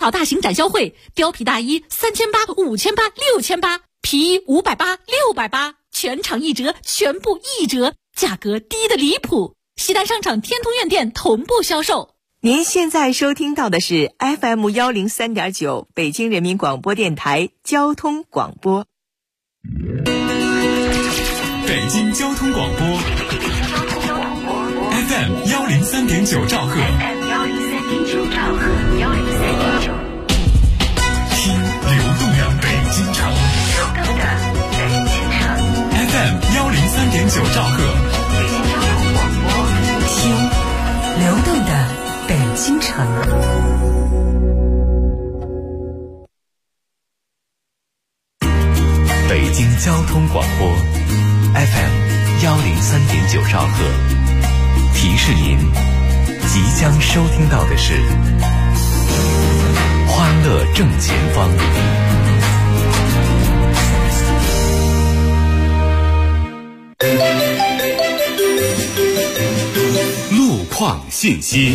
跑大型展销会，貂皮大衣3800、5800、6800，皮衣580、680，全场1折，全部1折，价格低得离谱。西单商场天通苑店同步销售。 您现在收听到的是 FM 103.9北京人民广播电台交通广播。 北京交通广播 FM 103.9兆赫，听流动的北京城，FM 103.9兆赫， 听流动的北京城。 北京交通广播 FM 103.9兆赫，提示您即将收听到的是欢乐正前方。路况信息。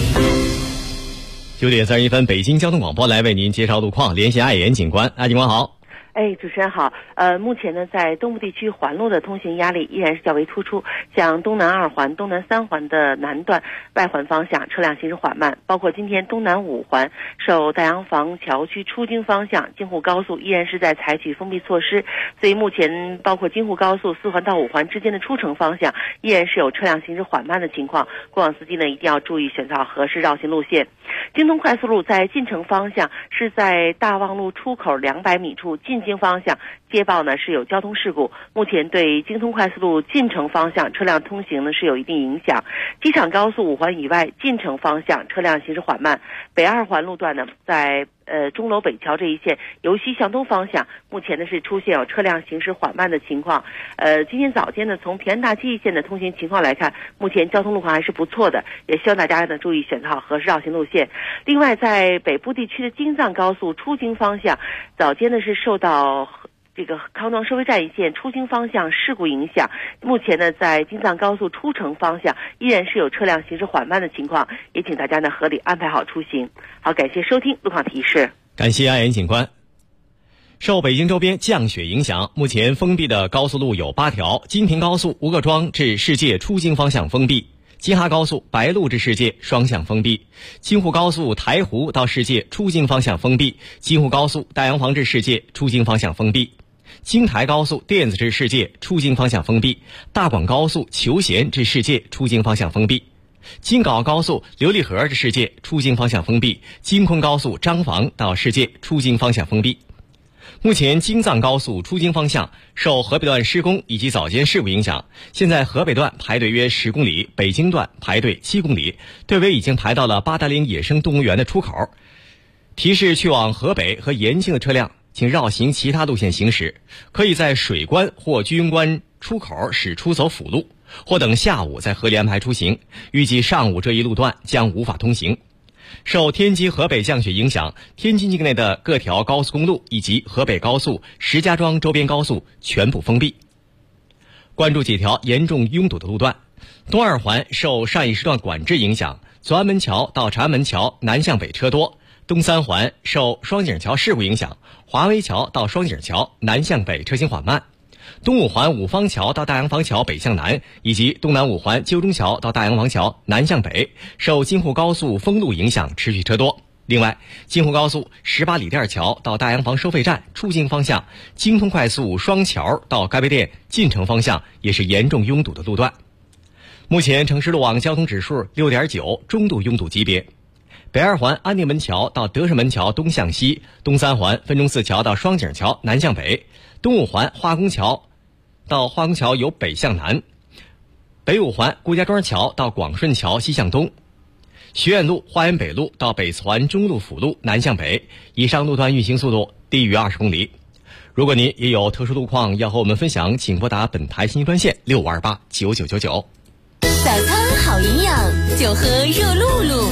9点31分，北京交通广播来为您介绍路况，连线爱言警官。爱警官好。 主持人好。目前呢，在东部地区环路的通行压力依然是较为突出，像东南2环、东南3环的南段外环方向车辆行驶缓慢，包括今天东南5环受大洋房桥区出京方向京沪高速依然是在采取封闭措施，所以目前包括京沪高速4环到5环之间的出城方向依然是有车辆行驶缓慢的情况，过往司机呢一定要注意选择合适绕行路线。京通快速路在进城方向是在大望路出口200米处进京方向接报呢是有交通事故，目前对京通快速路进城方向车辆通行呢是有一定影响。机场高速5环以外进城方向车辆行驶缓慢，北2环路段呢在钟楼北桥这一线由西向东方向目前呢是出现有车辆行驶缓慢的情况。今天早间呢从平安大街一线的通行情况来看，目前交通路况还是不错的，也希望大家呢注意选择好合适绕行路线。另外在北部地区的京藏高速出京方向早间呢是受到这个康庄收费站一线出京方向事故影响，目前呢在京藏高速出城方向依然是有车辆行驶缓慢的情况，也请大家呢合理安排好出行。好，感谢收听路况提示。 感谢爱言警官。受北京周边降雪影响，目前封闭的高速路有8条：京平高速吴各庄至世界出京方向封闭，京哈高速白鹿至世界双向封闭，京沪高速台湖到世界出京方向封闭，京沪高速大洋房至世界出京方向封闭，京台高速电子至世界出京方向封闭，大广高速求贤至世界出京方向封闭，京皋高速琉璃河至世界出京方向封闭，京昆高速张坊到世界出京方向封闭。目前京藏高速出京方向受河北段施工以及早间事故影响，现在河北段排队约10公里，北京段排队7公里，队尾已经排到了八达岭野生动物园的出口。提示去往河北和延庆的车辆请绕行其他路线行驶，可以在水关或居庸关出口驶出走辅路，或等下午再合理安排出行，预计上午这一路段将无法通行。受天津河北降雪影响，天津境内的各条高速公路以及河北高速、石家庄周边高速全部封闭。关注几条严重拥堵的路段：东2环受上一时段管制影响，左安门桥到长安门桥南向北车多；东3环受双井桥事故影响，华威桥到双井桥南向北车行缓慢；东5环五方桥到大洋房桥北向南，以及东南5环鸠中桥到大洋房桥南向北，受京沪高速封路影响持续车多。另外，京沪高速18里店桥到大洋房收费站出京方向，京通快速双桥到咖啡店进城方向也是严重拥堵的路段。目前城市路网交通指数6.9，中度拥堵级别。北2环安定门桥到德胜门桥东向西，东3环分钟寺桥到双井桥南向北，东5环化工桥到化工桥由北向南，北5环顾家庄桥到广顺桥西向东，学院路花园北路到北环中路辅路南向北，以上路段运行速度低于20公里。如果您也有特殊路况要和我们分享，请拨打本台信息专线65289999。 早餐好营养，就喝热露露。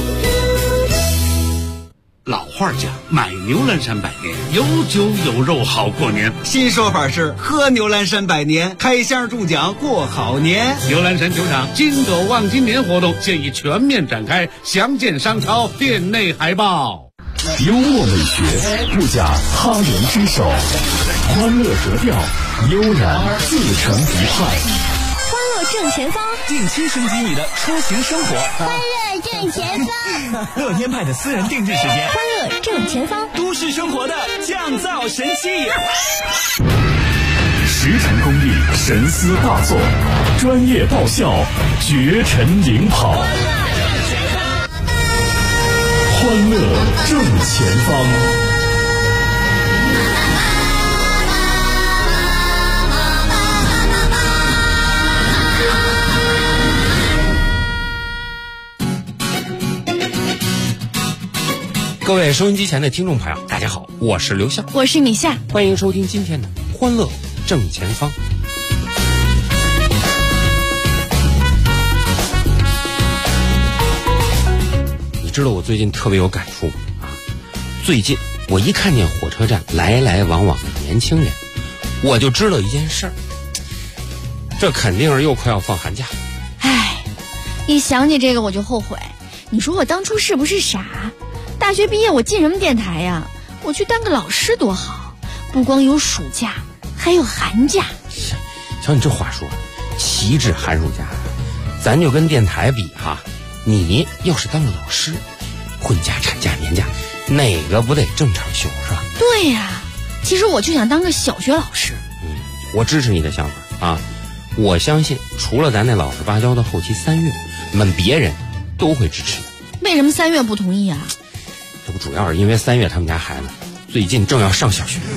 老话讲，买牛栏山百年，有酒有肉好过年。 新说法是喝牛栏山百年，开箱中奖过好年。 牛栏山球场金斗望今年活动现已全面展开，详见商超店内海报。 幽默美学不假他人之手，欢乐格调，悠然自成一派。 欢乐正前方， 定期升级你的出行生活。 欢乐正前方， 乐天派的私人定制时间。 欢乐正前方， 都市生活的降噪神器。 十成工艺，神思大作，专业爆笑，绝尘领跑。欢乐正前方。 各位收音机前的听众朋友，大家好，我是刘笑， 我是米夏， 欢迎收听今天的欢乐正前方。你知道我最近特别有感触啊！最近我一看见火车站来来往往的年轻人，我就知道一件事儿，这肯定是又快要放寒假。 唉，一想起这个我就后悔。你说我当初是不是傻？大学毕业我进什么电台呀？我去当个老师多好，不光有暑假，还有寒假。 瞧你这话说，岂止寒暑假，咱就跟电台比哈，你要是当了老师，婚假、产假、年假，哪个不得正常休是吧？ 对呀，其实我就想当个小学老师。 我支持你的想法啊！我相信除了咱那老实巴交的后期3月，别人都会支持的。 为什么3月不同意啊？ 这不主要是因为3月他们家孩子最近正要上小学。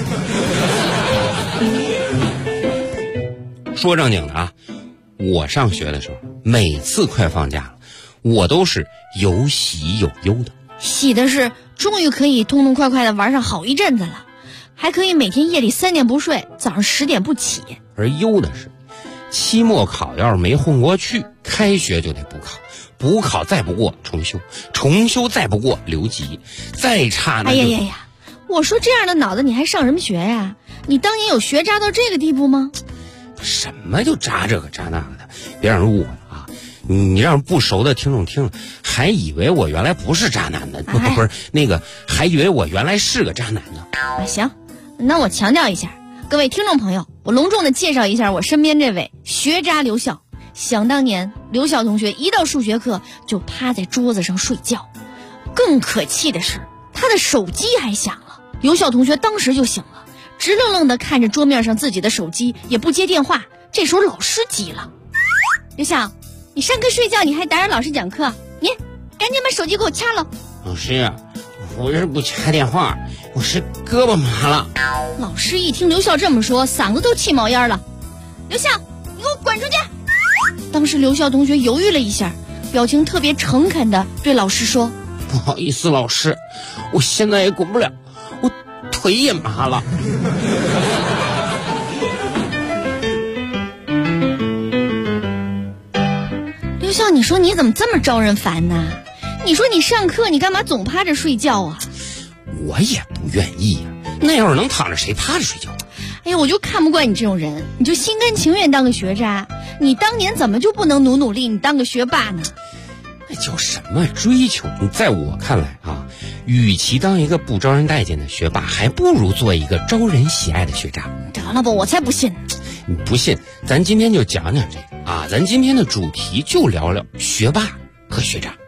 说正经的啊，我上学的时候，每次快放假了，我都是有喜有忧的。 喜的是终于可以痛痛快快的玩上好一阵子了，还可以每天夜里3点不睡，早上10点不起。 而忧的是，期末考要是没混过去，开学就得补考，补考再不过重修，重修再不过留级，再差那就…… 哎呀，我说这样的脑子你还上什么学呀？你当年有学渣到这个地步吗？ 什么就渣这个渣那个的，别让人误会啊！你让不熟的听众听了，还以为我原来不是渣男呢，不是那个，还以为我原来是个渣男呢。 行，那我强调一下，各位听众朋友，我隆重的介绍一下我身边这位学渣刘笑。想当年，刘笑同学一到数学课就趴在桌子上睡觉，更可气的是，他的手机还响了。刘笑同学当时就醒了，直愣愣地看着桌面上自己的手机，也不接电话。这时候老师急了：“刘笑，你上课睡觉，你还打扰老师讲课，你赶紧把手机给我掐了。” 老师，我是不掐电话，我是胳膊麻了。 老师一听刘笑这么说，嗓子都气冒烟了：“刘笑，你给我滚出去！”当时刘笑同学犹豫了一下，表情特别诚恳地对老师说：“ 不好意思，老师，我现在也滚不了，我腿也麻了。” 刘笑，你说你怎么这么招人烦呢？你说你上课你干嘛总趴着睡觉啊？ 我也不愿意呀，那要是能躺着谁趴着睡觉？ 哎呀，我就看不惯你这种人，你就心甘情愿当个学渣，你当年怎么就不能努力，你当个学霸呢？ 那叫什么追求？在我看来啊，与其当一个不招人待见的学霸，还不如做一个招人喜爱的学渣。 得了吧，我才不信。 你不信，咱今天就讲讲这个啊，咱今天的主题就聊聊学霸和学渣。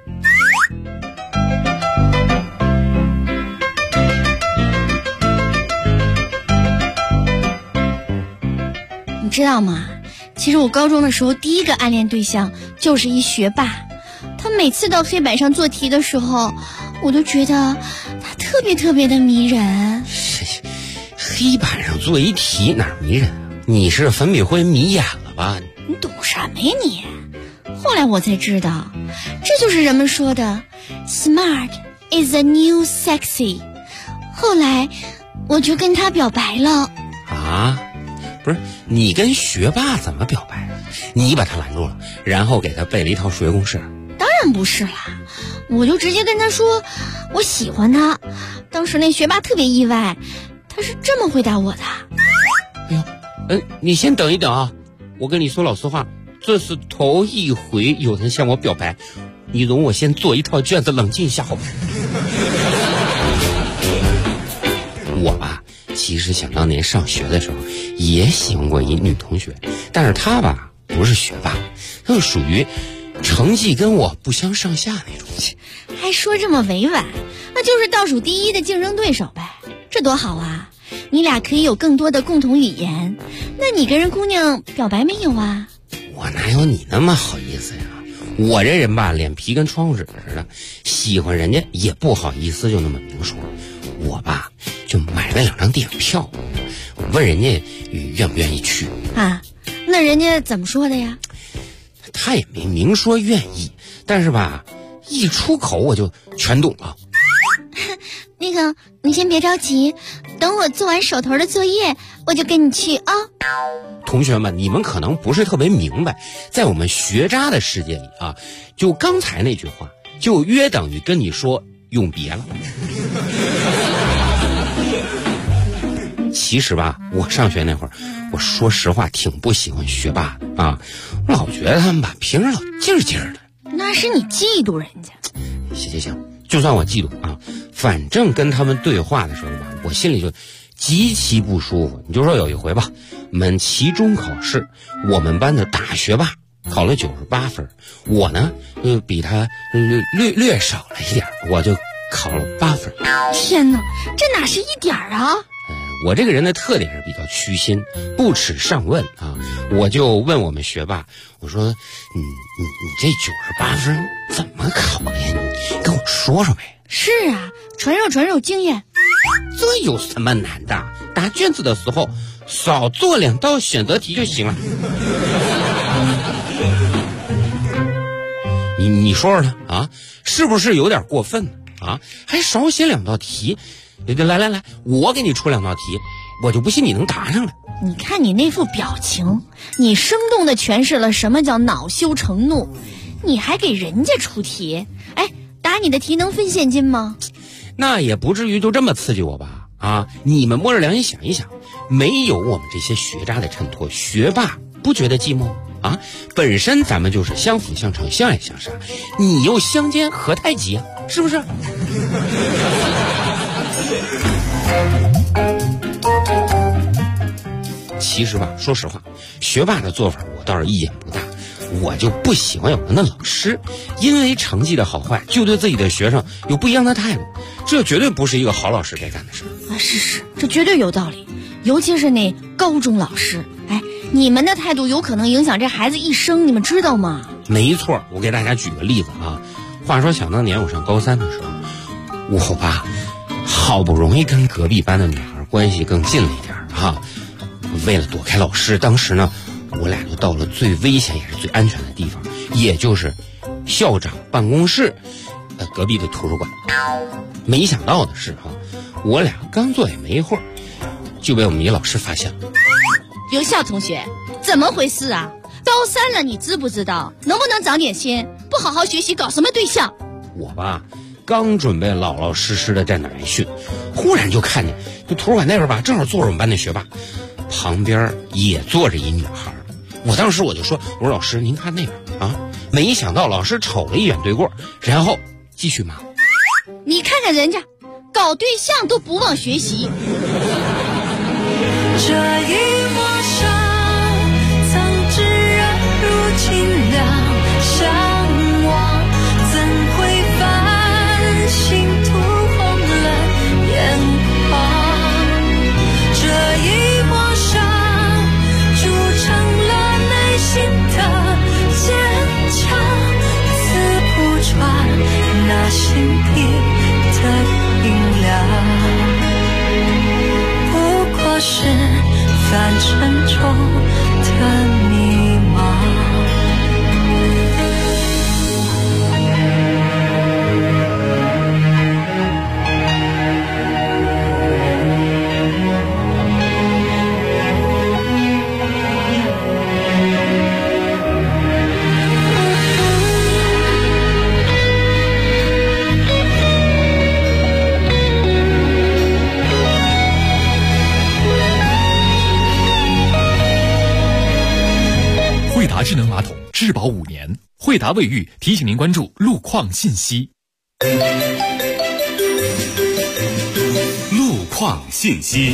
你知道吗？其实我高中的时候第一个暗恋对象就是一学霸，他每次到黑板上做题的时候，我都觉得他特别的迷人。 黑板上做一题哪迷人啊？你是粉笔灰迷眼了吧？ 你懂什么呀你？后来我才知道，这就是人们说的 Smart is the new sexy。 后来我就跟他表白了。 啊？不是，你跟学霸怎么表白？你把他拦住了，然后给他背了一套数学公式？ 当然不是啦，我就直接跟他说我喜欢他。当时那学霸特别意外，他是这么回答我的。 哎呦，你先等一等啊，我跟你说老实话，这是头一回有人向我表白，你容我先做一套卷子冷静一下好吗？ 其实想当年上学的时候也喜欢过一女同学，但是她吧不是学霸，她就属于成绩跟我不相上下那种。 还说这么委婉，那就是倒数第一的竞争对手呗，这多好啊！你俩可以有更多的共同语言。那你跟人姑娘表白没有啊？ 我哪有你那么好意思呀？我这人吧，脸皮跟窗户纸似的，喜欢人家也不好意思就那么明说。我吧就买了2张电影票，我问人家愿不愿意去啊？那人家怎么说的呀？ 他也没明说愿意，但是吧一出口我就全懂了。 那个你先别着急，等我做完手头的作业我就跟你去啊。 同学们，你们可能不是特别明白，在我们学渣的世界里啊，就刚才那句话就约等于跟你说永别了。其实吧，我上学那会儿，我说实话挺不喜欢学霸的啊，我老觉得他们吧平时老劲儿劲儿的。 那是你嫉妒人家。 行，就算我嫉妒啊，反正跟他们对话的时候吧，我心里就极其不舒服。你就说有一回吧，我们期中考试，我们班的大学霸考了98分，我呢比他略少了一点，我就考了8分。 天哪，这哪是一点啊！ 我这个人的特点是比较虚心，不耻上问啊！我就问我们学霸，我说你这98分怎么考的呀？你跟我说说呗。 是啊，传授经验。 这有什么难的？答卷子的时候少做2道选择题就行了。你说说他啊，是不是有点过分啊？还少写2道题？来，我给你出2道题，我就不信你能答上来。 你看你那副表情，你生动地诠释了什么叫恼羞成怒。你还给人家出题，答你的题能分现金吗？ 那也不至于就这么刺激我吧？啊，你们摸着良心想一想，没有我们这些学渣的衬托，学霸不觉得寂寞啊？本身咱们就是相辅相成，相爱相杀，你又相煎何太急啊？是不是？其实吧，说实话，学霸的做法我倒是意见不大，我就不喜欢有的那老师因为成绩的好坏就对自己的学生有不一样的态度，这绝对不是一个好老师该干的事啊！是，这绝对有道理，尤其是那高中老师，你们的态度有可能影响这孩子一生，你们知道吗？ 没错，我给大家举个例子啊。话说想当年我上高3的时候，我吧好不容易跟隔壁班的女孩关系更近了一点啊。为了躲开老师，当时呢我俩就到了最危险也是最安全的地方，也就是校长办公室隔壁的图书馆。没想到的是我俩刚坐也没一会儿就被我们一老师发现了。 刘笑同学，怎么回事啊？高3了，你知不知道？能不能长点心？不好好学习，搞什么对象？ 我吧刚准备老老实实的站那来训，忽然就看见就图书馆那边吧正好坐着我们班的学霸，旁边也坐着一女孩。我当时我就说，我说老师您看那边啊。没想到老师瞅了一眼对过，然后继续骂。 你看看人家搞对象都不忘学习。 这一抹伤曾炙热如清凉，向往怎会繁星涂红了眼眶。这一抹伤铸成了内心的坚强，刺不穿那心底的冰凉。是凡尘中的迷茫。 智能马桶质保5年，惠达卫浴提醒您关注路况信息。路况况信息。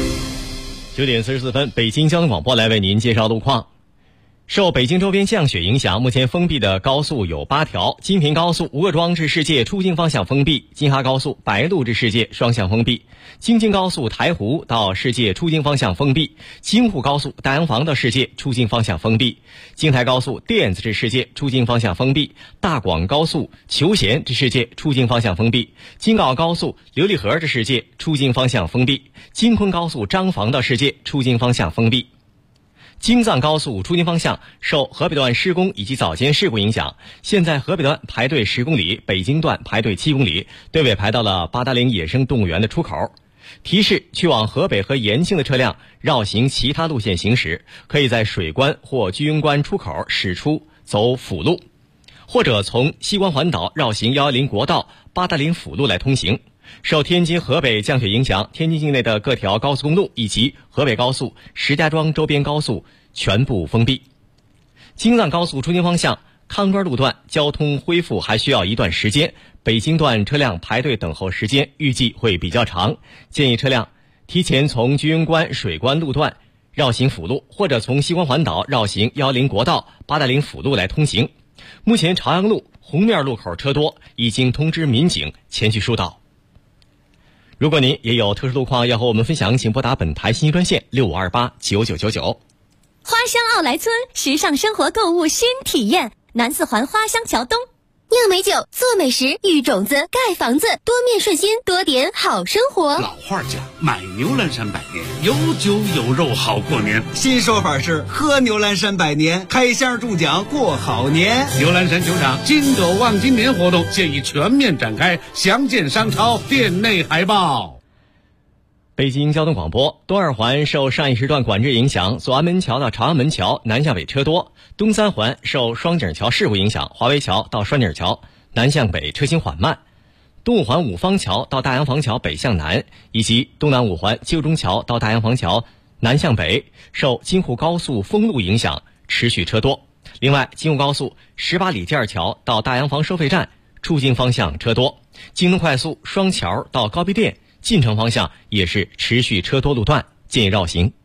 9点44分，北京交通广播来为您介绍路况。受北京周边降雪影响，目前封闭的高速有8条：京平高速吴各庄至世界出京方向封闭，京哈高速白鹿至世界双向封闭，京津高速台湖到世界出京方向封闭，京沪高速大洋房到世界出京方向封闭，京台高速甸子至世界出京方向封闭，大广高速求贤至世界出京方向封闭，京港高速琉璃河至世界出京方向封闭，京昆高速张房到世界出京方向封闭。京藏高速出京方向受河北段施工以及早间事故影响，现在河北段排队10公里，北京段排队7公里，队尾排到了八达岭野生动物园的出口。提示去往河北和延庆的车辆绕行其他路线行驶，可以在水关或居庸关出口驶出走辅路，或者从西关环岛绕行110国道八达岭辅路来通行。受天津河北降雪影响，天津境内的各条高速公路以及河北高速、石家庄周边高速全部封闭。京藏高速出京方向康庄路段交通恢复还需要一段时间，北京段车辆排队等候时间预计会比较长，建议车辆提前从居庸关、水关路段绕行辅路，或者从西关环岛绕行110国道八达岭辅路来通行。目前朝阳路红面路口车多，已经通知民警前去疏导。如果您也有特殊路况要和我们分享，请拨打本台信息专线65289999。 花乡奥莱村，时尚生活购物新体验，南四环花乡桥东。 酿美酒，做美食，育种子，盖房子，多面顺心，多点好生活。 老话讲，买牛栏山百年，有酒有肉好过年。 新说法是喝牛栏山百年，开箱中奖过好年。 牛栏山球场金斗望今年活动现已全面展开，详见商超店内海报。 北京交通广播，东二环受上一时段管制影响，左安门桥到朝阳门桥南向北车多；东三环受双井桥事故影响，华威桥到双井桥南向北车行缓慢；东五环五方桥到大洋房桥北向南，以及东南五环旧中桥到大洋房桥南向北受京沪高速封路影响，持续车多。另外，京沪高速18里第二桥到大洋房收费站出京方向车多，京东快速双桥到高碑店进城方向也是持续车多路段，建议绕行。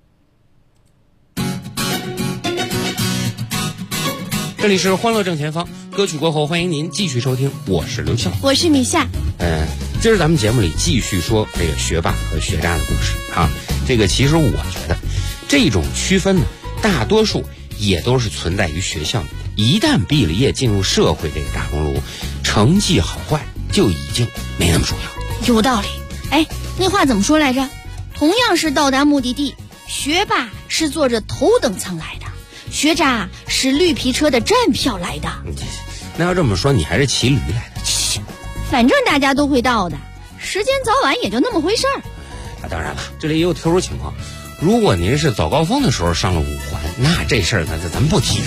这里是欢乐正前方，歌曲过后欢迎您继续收听，我是刘笑， 我是米夏。 今儿咱们节目里继续说这个学霸和学渣的故事啊。这个其实我觉得这种区分呢，大多数也都是存在于学校里。一旦毕了业进入社会这个大熔炉，成绩好坏就已经没那么重要。 有道理。哎，那话怎么说来着？同样是到达目的地，学霸是坐着头等舱来的，学渣是绿皮车的站票来的。 那要这么说，你还是骑驴来的。 反正大家都会到的，时间早晚也就那么回事儿。 当然了，这里也有特殊情况。如果您是早高峰的时候上了5环，那这事儿咱不提。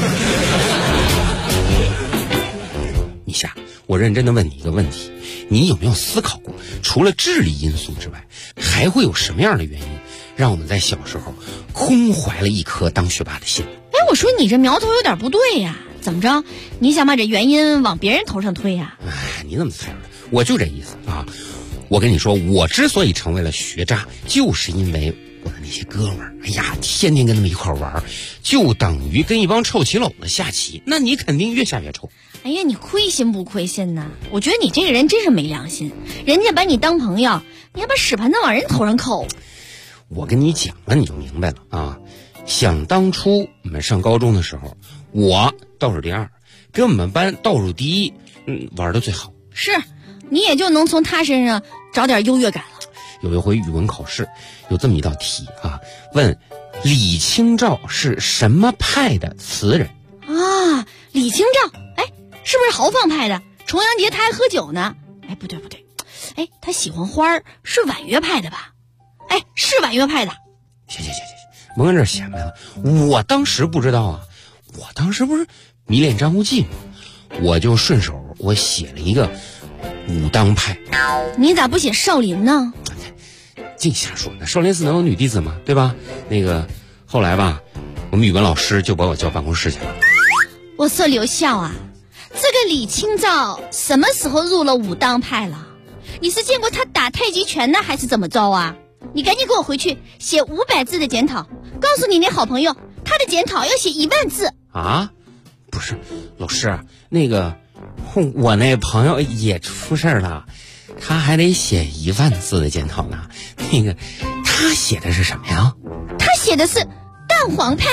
你夏，我认真的问你一个问题，你有没有思考过，除了智力因素之外，还会有什么样的原因让我们在小时候空怀了一颗当学霸的心？ 哎，我说你这苗头有点不对呀，怎么着？你想把这原因往别人头上推呀？ 哎，你怎么猜出来？我就这意思啊！我跟你说，我之所以成为了学渣，就是因为我的那些哥们儿，哎呀，天天跟他们一块玩，就等于跟一帮臭棋篓子下棋，那你肯定越下越臭。 哎呀，你亏心不亏心呢？我觉得你这个人真是没良心，人家把你当朋友，你还把屎盆子往人头上扣。 我跟你讲了，你就明白了啊！想当初我们上高中的时候，我倒数第2，跟我们班倒数第1，玩的最好。 是，你也就能从他身上找点优越感了。 有一回语文考试，有这么一道题啊，问李清照是什么派的词人啊？李清照，哎，是不是豪放派的？重阳节他还喝酒呢。哎，不对，哎，他喜欢花儿，是婉约派的吧？哎，是婉约派的。 行，甭跟这显摆了。我当时不知道啊，我当时不是迷恋张无忌吗？我就顺手我写了一个武当派。 你咋不写少林呢？ 净瞎说呢，少林寺能有女弟子吗？对吧？那个后来吧，我们语文老师就把我叫办公室去了。 我说刘笑啊，这个李清照什么时候入了武当派了？ 你是见过他打太极拳呢，还是怎么着啊？你赶紧给我回去写500字的检讨，告诉你那好朋友，他的检讨要写10000字。 啊？不是，老师，那个我那朋友也出事了，他还得写10000字的检讨呢。那个他写的是什么呀？ 他写的是蛋黄派。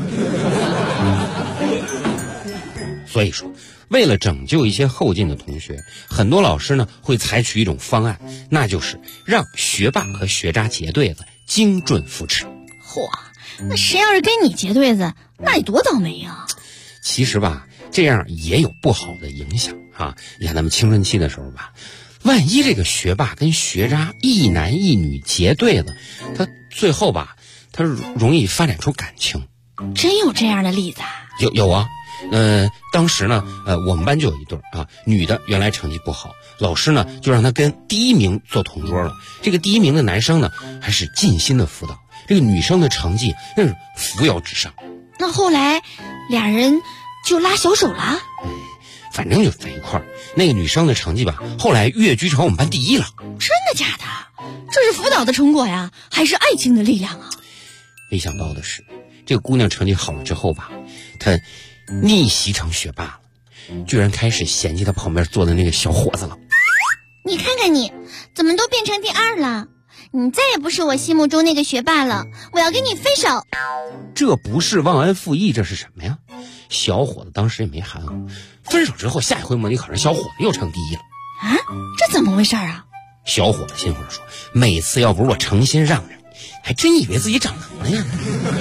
所以说，为了拯救一些后进的同学，很多老师呢会采取一种方案，那就是让学霸和学渣结对子，精准扶持。 嚯，那谁要是跟你结对子，那得多倒霉啊！ 其实吧，这样也有不好的影响啊。你看咱们青春期的时候吧，万一这个学霸跟学渣一男一女结对子，他最后吧，他容易发展出感情。 真有这样的例子啊？ 有啊。当时呢，我们班就有一对啊，女的原来成绩不好，老师呢就让她跟第1名做同桌了。这个第1名的男生呢，还是尽心的辅导，这个女生的成绩那是扶摇直上。 那后来俩人就拉小手了？ 反正就在一块儿。那个女生的成绩吧，后来跃居成我们班第1了。 真的假的？这是辅导的成果呀，还是爱情的力量啊？ 没想到的是，这个姑娘成绩好了之后吧，她逆袭成学霸了，居然开始嫌弃她旁边坐的那个小伙子了。 你看看你，怎么都变成第2了？你再也不是我心目中那个学霸了，我要跟你分手。 这不是忘恩负义，这是什么呀？小伙子当时也没含糊，分手之后下一回模拟考试，小伙子又成第1了。 啊，这怎么回事啊？ 小伙子心话说，每次要不是我诚心让着你，还真以为自己长能耐呢。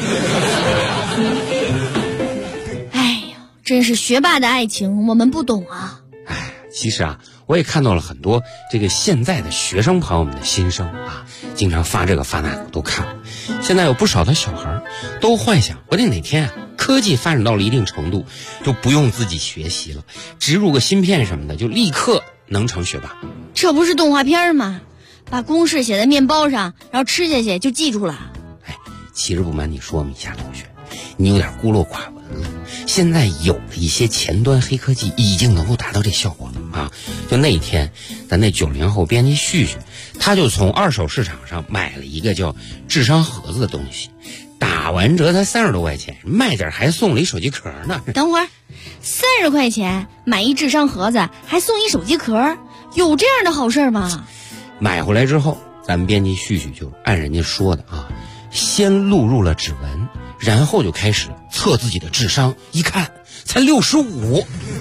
真是学霸的爱情我们不懂啊。 其实啊，我也看到了很多这个现在的学生朋友们的心声啊，经常发这个发那个都看了。现在有不少的小孩都幻想，我得哪天啊，科技发展到了一定程度，就不用自己学习了，植入个芯片什么的，就立刻能成学霸。 这不是动画片吗？把公式写在面包上，然后吃下去就记住了。 其实不瞒你说，米夏同学，你有点孤陋寡闻了。现在有了一些前端黑科技，已经能够达到这效果了啊！就那一天，咱那90后编辑旭旭，他就从二手市场上买了一个叫智商盒子的东西，打完折才30多块钱，卖点还送了一手机壳呢。 等会儿，30块钱买一智商盒子，还送一手机壳，有这样的好事吗？ 买回来之后，咱们编辑旭旭就按人家说的啊，先录入了指纹，然后就开始测自己的智商，一看才65。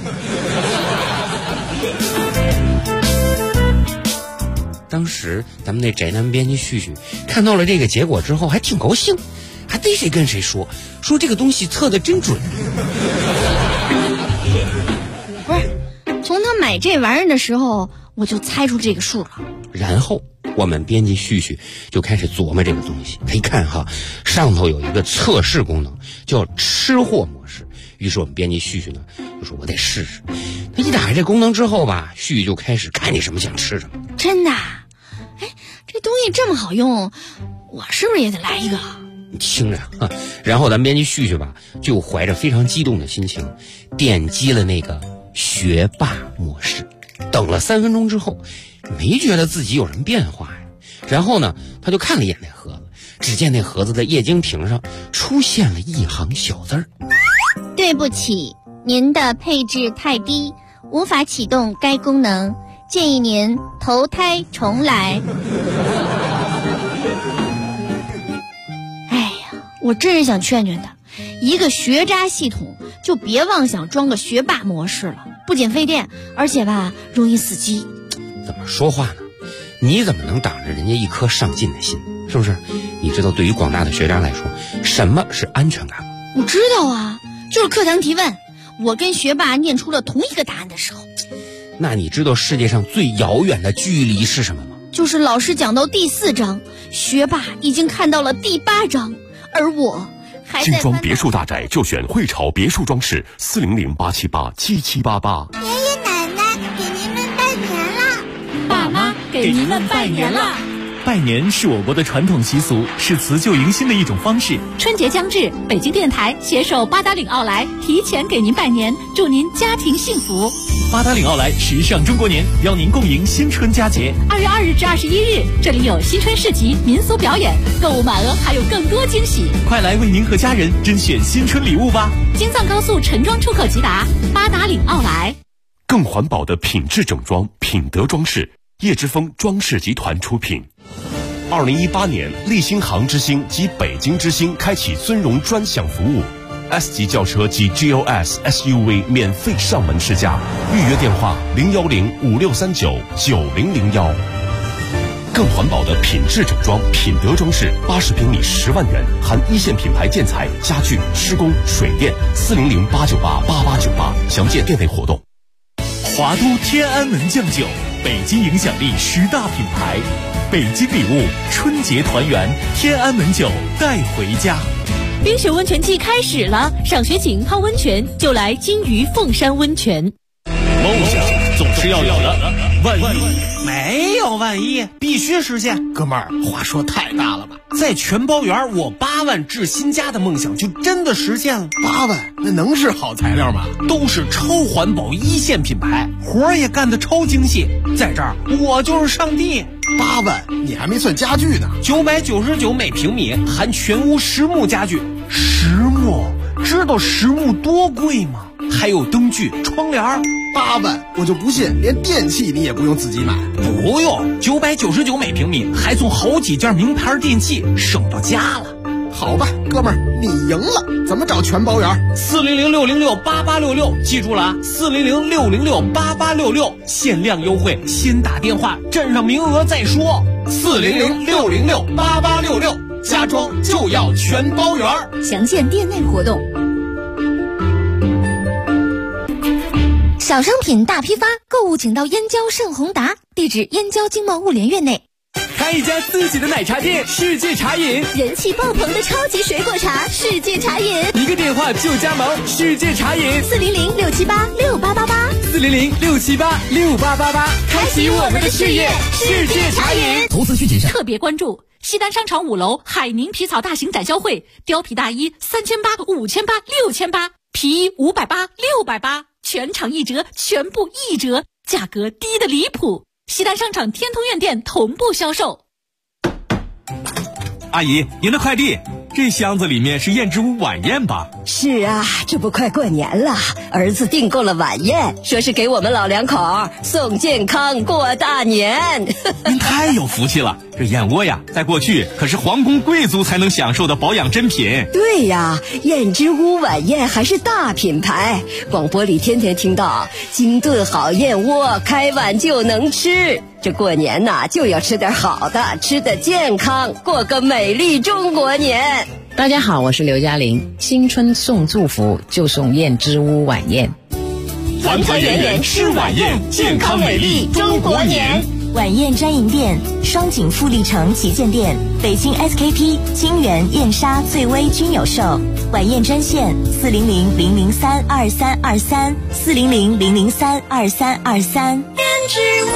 当时咱们那宅男编辑旭旭看到了这个结果之后，还挺高兴，还逮谁跟谁说这个东西测的真准。 不是，从他买这玩意儿的时候，我就猜出这个数了。 然后我们编辑旭旭就开始琢磨这个东西，他一看哈，上头有一个测试功能叫吃货模式，于是我们编辑旭旭呢就说我得试试。他一打开这功能之后吧，旭旭就开始看你什么想吃什么。 真的？哎，这东西这么好用，我是不是也得来一个？ 你听着啊，然后咱编辑旭旭吧就怀着非常激动的心情点击了那个学霸模式，等了3分钟之后没觉得自己有什么变化呀。然后呢，他就看了一眼那盒子，只见那盒子的液晶屏上出现了一行小字儿： 对不起，您的配置太低，无法启动该功能，建议您投胎重来。哎呀，我真是想劝劝他，一个学渣系统就别妄想装个学霸模式了，不仅费电，而且吧容易死机。 怎么说话呢？你怎么能挡着人家一颗上进的心？是不是？你知道对于广大的学渣来说，什么是安全感吗？ 我知道啊，就是课堂提问，我跟学霸念出了同一个答案的时候。 那你知道世界上最遥远的距离是什么吗？ 就是老师讲到第4章，学霸已经看到了第8章，而我还在。 精装别墅大宅就选汇潮别墅装饰，400-878-7788。 爷爷奶奶给您们拜年了， 爸妈给您们拜年了。 拜年是我国的传统习俗，是辞旧迎新的一种方式。 春节将至，北京电台携手八达岭奥莱提前给您拜年，祝您家庭幸福。 八达岭奥莱时尚中国年，邀您共迎新春佳节。 2月2日至21日，这里有新春市集、民俗表演，购物满额还有更多惊喜。 快来为您和家人甄选新春礼物吧！ 京藏高速陈庄出口即达，八达岭奥莱。 更环保的品质整装，品德装饰，叶之峰装饰集团出品。2018年，立新航之星及北京之星开启尊荣专享服务。S 级轿车及 GLS SUV 免费上门试驾，预约电话01056399001。更环保的品质整装、品德装饰，80平米10万元，含一线品牌建材、家具、施工、水电，400-898-8898，详见店内活动。 华都天安门酱酒，北京影响力10大品牌，北京礼物，春节团圆，天安门酒带回家。 冰雪温泉季开始了，上学请泡温泉就来金鱼凤山温泉。 梦想总是要有的，万一没有万一，必须实现。哥们儿，话说太大了吧？在全包园，我8万置新家的梦想就真的实现了。 8万，那能是好材料吗？ 都是超环保一线品牌，活儿也干得超精细。在这儿，我就是上帝。 8万，你还没算家具呢。 999每平米，含全屋实木家具。 实木，知道实木多贵吗？ 还有灯具、窗帘。 8万，我就不信连电器你也不用自己买。 不用，999每平米，还送好几件名牌电器，省到家了。 好吧，哥们儿，你赢了。怎么找全包园 ？400-606-8866，记住了啊，400-606-8866，限量优惠，先打电话，占上名额再说。400-606-8866，家装就要全包园。 详见店内活动。小商品大批发，购物请到燕郊盛宏达，地址燕郊经贸物联院内。 开一家自己的奶茶店，世界茶饮， 人气爆棚的超级水果茶，世界茶饮， 一个电话就加盟，世界茶饮 ，400-678-6888，400-678-6888， 开启我们的事业，世界茶饮。 投资需谨慎。特别关注西单商场5楼海宁皮草大型展销会，貂皮大衣3800、5800、6800，皮衣580、680，全场1折，全部1折，价格低的离谱。西单商场天通苑店同步销售。 阿姨，您的快递，这箱子里面是燕之屋晚宴吧？ 是啊，这不快过年了，儿子订购了晚宴，说是给我们老两口送健康过大年。 您太有福气了，这燕窝呀，在过去可是皇宫贵族才能享受的保养珍品。 对呀，燕之屋晚宴还是大品牌，广播里天天听到精炖好燕窝，开碗就能吃。这过年呐，就要吃点好的，吃得健康，过个美丽中国年。 大家好，我是刘嘉玲。新春送祝福就送燕之屋晚宴， 团团圆圆吃晚宴，健康美丽中国年。晚宴专营店：双井富力城旗舰店、北京 SKP、金源、燕莎、翠微均有售。晚宴专线：400-003-2323，400-003-2323。燕之屋。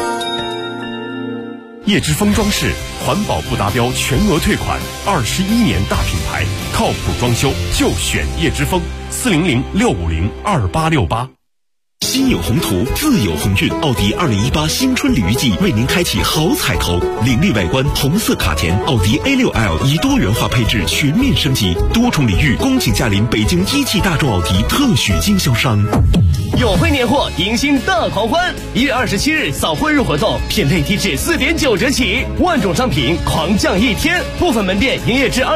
叶之峰装饰环保不达标全额退款，21年大品牌，靠谱装修就选叶之峰，400-650-2868。 心有宏图，自有鸿运。奥迪2018新春礼遇季为您开启好彩头，凌厉外观，红色卡钿，奥迪 A6L 以多元化配置全面升级，多重礼遇，恭请驾临北京一汽大众奥迪特许经销商。 友惠年货，迎新大狂欢！1月27日扫婚日活动，品类低至4.9折起，万种商品狂降1天，部分门店营业至